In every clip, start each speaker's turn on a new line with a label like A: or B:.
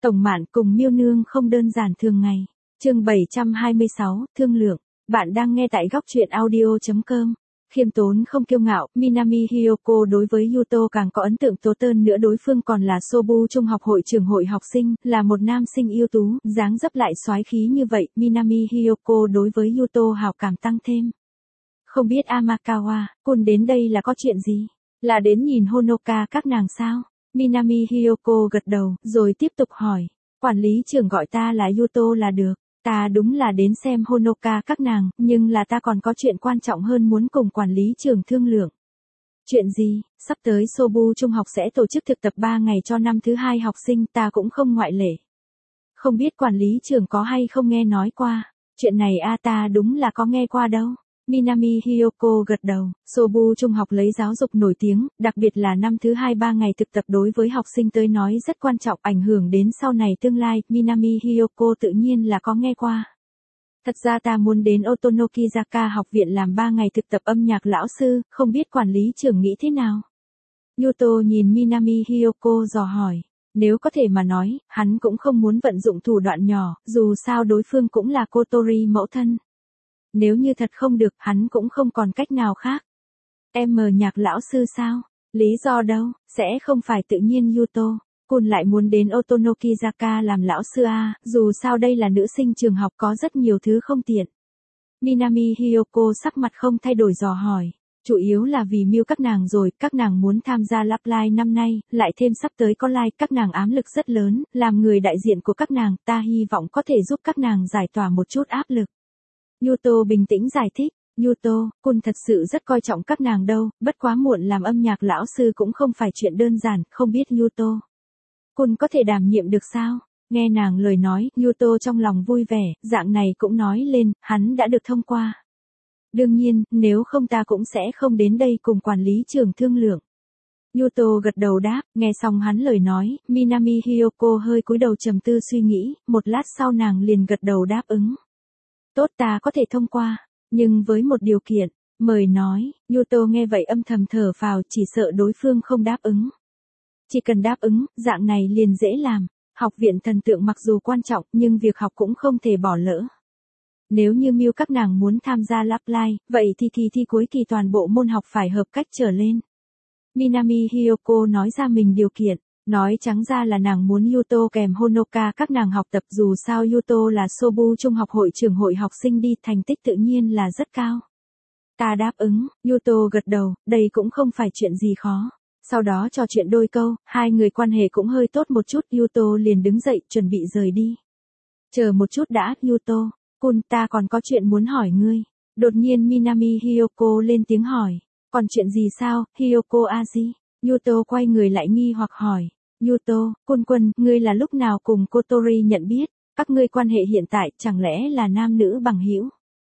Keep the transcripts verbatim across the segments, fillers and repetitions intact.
A: Tổng Mạn cùng Miêu Nương không đơn giản thường ngày. Chương bảy trăm hai mươi sáu, thương lượng. Bạn đang nghe tại góc truyện audio chấm com. Khiêm tốn không kiêu ngạo, Minami Hyoko đối với Yuto càng có ấn tượng tốt hơn nữa, đối phương còn là Sobu Trung học hội trưởng hội học sinh, là một nam sinh ưu tú, dáng dấp lại soái khí như vậy, Minami Hyoko đối với Yuto hảo cảm tăng thêm. Không biết Amakawa, Kun đến đây là có chuyện gì? Là đến nhìn Honoka các nàng sao? Minami Hyoko gật đầu, rồi tiếp tục hỏi. Quản lý trưởng gọi ta là Yuto là được. Ta đúng là đến xem Honoka các nàng, nhưng là ta còn có chuyện quan trọng hơn muốn cùng quản lý trưởng thương lượng. Chuyện gì? Sắp tới Sobu Trung học sẽ tổ chức thực tập ba ngày cho năm thứ hai học sinh, ta cũng không ngoại lệ. Không biết quản lý trưởng có hay không nghe nói qua. Chuyện này a ta đúng là có nghe qua đâu. Minami Hyoko gật đầu, Sobu Trung học lấy giáo dục nổi tiếng, đặc biệt là năm thứ hai ba ngày thực tập đối với học sinh tới nói rất quan trọng, ảnh hưởng đến sau này tương lai, Minami Hyoko tự nhiên là có nghe qua. Thật ra ta muốn đến Otonokizaka học viện làm ba ngày thực tập âm nhạc lão sư, không biết quản lý trưởng nghĩ thế nào? Yuto nhìn Minami Hyoko dò hỏi. Nếu có thể mà nói, hắn cũng không muốn vận dụng thủ đoạn nhỏ, dù sao đối phương cũng là Kotori mẫu thân. Nếu như thật không được, hắn cũng không còn cách nào khác. Em mờ nhạc lão sư sao? Lý do đâu? Sẽ không phải tự nhiên Yuto Kun lại muốn đến Otonokizaka làm lão sư à, dù sao đây là nữ sinh trường học có rất nhiều thứ không tiện. Minami Hyoko sắc mặt không thay đổi dò hỏi. Chủ yếu là vì Miu các nàng rồi, các nàng muốn tham gia Lab Live năm nay, lại thêm sắp tới có live, các nàng áp lực rất lớn, làm người đại diện của các nàng, ta hy vọng có thể giúp các nàng giải tỏa một chút áp lực. Yuto bình tĩnh giải thích, Yuto, Kun thật sự rất coi trọng các nàng đâu, bất quá muộn làm âm nhạc lão sư cũng không phải chuyện đơn giản, không biết Yuto Kun có thể đảm nhiệm được sao? Nghe nàng lời nói, Yuto trong lòng vui vẻ, dạng này cũng nói lên, hắn đã được thông qua. Đương nhiên, nếu không ta cũng sẽ không đến đây cùng quản lý trưởng thương lượng. Yuto gật đầu đáp, nghe xong hắn lời nói, Minami Hyoko hơi cúi đầu trầm tư suy nghĩ, một lát sau nàng liền gật đầu đáp ứng. Tốt, ta có thể thông qua, nhưng với một điều kiện, mời nói. Yuto nghe vậy âm thầm thở phào, chỉ sợ đối phương không đáp ứng. Chỉ cần đáp ứng, dạng này liền dễ làm. Học viện thần tượng mặc dù quan trọng, nhưng việc học cũng không thể bỏ lỡ. Nếu như Miu các nàng muốn tham gia Lab Live, vậy thì kỳ thi cuối kỳ toàn bộ môn học phải hợp cách trở lên. Minami Hyoko nói ra mình điều kiện. Nói trắng ra là nàng muốn Yuto kèm Honoka các nàng học tập, dù sao Yuto là Sobu Trung học hội trưởng hội học sinh đi, thành tích tự nhiên là rất cao. Ta đáp ứng, Yuto gật đầu, đây cũng không phải chuyện gì khó. Sau đó trò chuyện đôi câu, hai người quan hệ cũng hơi tốt một chút, Yuto liền đứng dậy, chuẩn bị rời đi. Chờ một chút đã, Yuto, Kun, ta còn có chuyện muốn hỏi ngươi. Đột nhiên Minami Hyoko lên tiếng hỏi. Còn chuyện gì sao, Hyoko Aji? Yuto quay người lại nghi hoặc hỏi. Yuto, Kun Quân, ngươi là lúc nào cùng Kotori nhận biết? Các ngươi quan hệ hiện tại chẳng lẽ là nam nữ bằng hữu?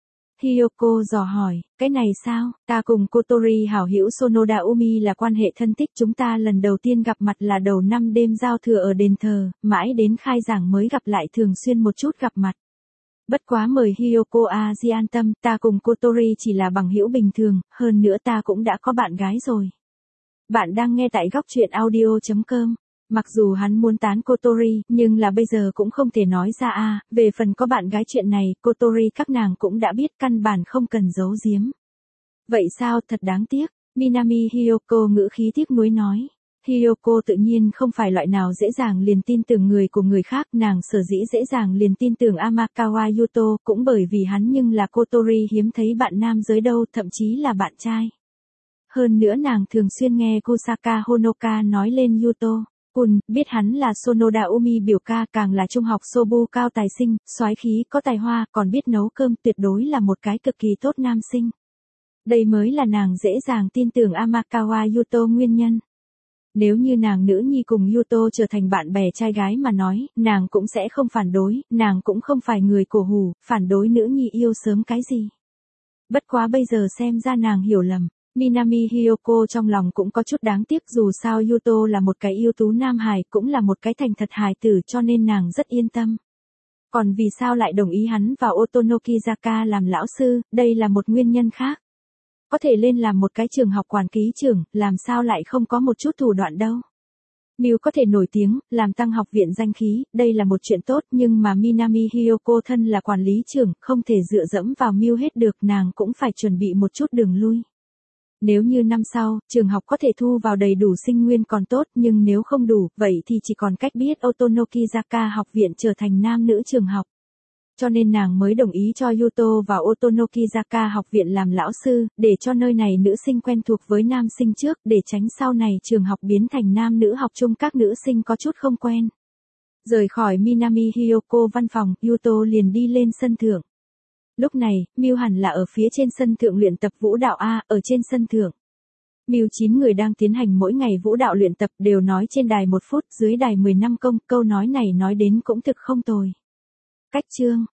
A: Hyoko dò hỏi, cái này sao? Ta cùng Kotori hảo hữu Sonoda Umi là quan hệ thân thích, chúng ta lần đầu tiên gặp mặt là đầu năm đêm giao thừa ở đền thờ, mãi đến khai giảng mới gặp lại, thường xuyên một chút gặp mặt. Bất quá mời Hyoko Aji an tâm, ta cùng Kotori chỉ là bằng hữu bình thường, hơn nữa ta cũng đã có bạn gái rồi. Bạn đang nghe tại góc truyện audio chấm com. Mặc dù hắn muốn tán Kotori, nhưng là bây giờ cũng không thể nói ra a. Về phần có bạn gái chuyện này, Kotori các nàng cũng đã biết, căn bản không cần giấu giếm. Vậy sao, thật đáng tiếc. Minami Hyoko ngữ khí tiếc nuối nói. Hyoko tự nhiên không phải loại nào dễ dàng liền tin tưởng người của người khác, nàng sở dĩ dễ dàng liền tin tưởng Amakawa Yuto cũng bởi vì hắn nhưng là Kotori hiếm thấy bạn nam giới đâu, thậm chí là bạn trai. Hơn nữa nàng thường xuyên nghe Kusaka Honoka nói lên Yuto Kun, biết hắn là Sonoda Umi biểu ca, càng là trung học Sobu cao tài sinh, soái khí, có tài hoa, còn biết nấu cơm, tuyệt đối là một cái cực kỳ tốt nam sinh. Đây mới là nàng dễ dàng tin tưởng Amakawa Yuto nguyên nhân. Nếu như nàng nữ nhi cùng Yuto trở thành bạn bè trai gái mà nói, nàng cũng sẽ không phản đối, nàng cũng không phải người cổ hủ, phản đối nữ nhi yêu sớm cái gì. Bất quá bây giờ xem ra nàng hiểu lầm. Minami Hyoko trong lòng cũng có chút đáng tiếc, dù sao Yuto là một cái ưu tú nam hài, cũng là một cái thành thật hài tử, cho nên nàng rất yên tâm. Còn vì sao lại đồng ý hắn vào Otonokizaka làm lão sư, đây là một nguyên nhân khác. Có thể lên làm một cái trường học quản ký trưởng, làm sao lại không có một chút thủ đoạn đâu. Miu có thể nổi tiếng, làm tăng học viện danh khí, đây là một chuyện tốt, nhưng mà Minami Hyoko thân là quản lý trưởng, không thể dựa dẫm vào Miu hết được, nàng cũng phải chuẩn bị một chút đường lui. Nếu như năm sau, trường học có thể thu vào đầy đủ sinh nguyên còn tốt, nhưng nếu không đủ, vậy thì chỉ còn cách biết Otonokizaka học viện trở thành nam nữ trường học. Cho nên nàng mới đồng ý cho Yuto vào Otonokizaka học viện làm lão sư, để cho nơi này nữ sinh quen thuộc với nam sinh trước, để tránh sau này trường học biến thành nam nữ học chung các nữ sinh có chút không quen. Rời khỏi Minami Hyoko văn phòng, Yuto liền đi lên sân thượng. Lúc này, Miu hẳn là ở phía trên sân thượng luyện tập vũ đạo A, ở trên sân thượng. Miu chín người đang tiến hành mỗi ngày vũ đạo luyện tập đều nói trên đài một phút, dưới đài mười năm công, câu nói này nói đến cũng thực không tồi. Cách chương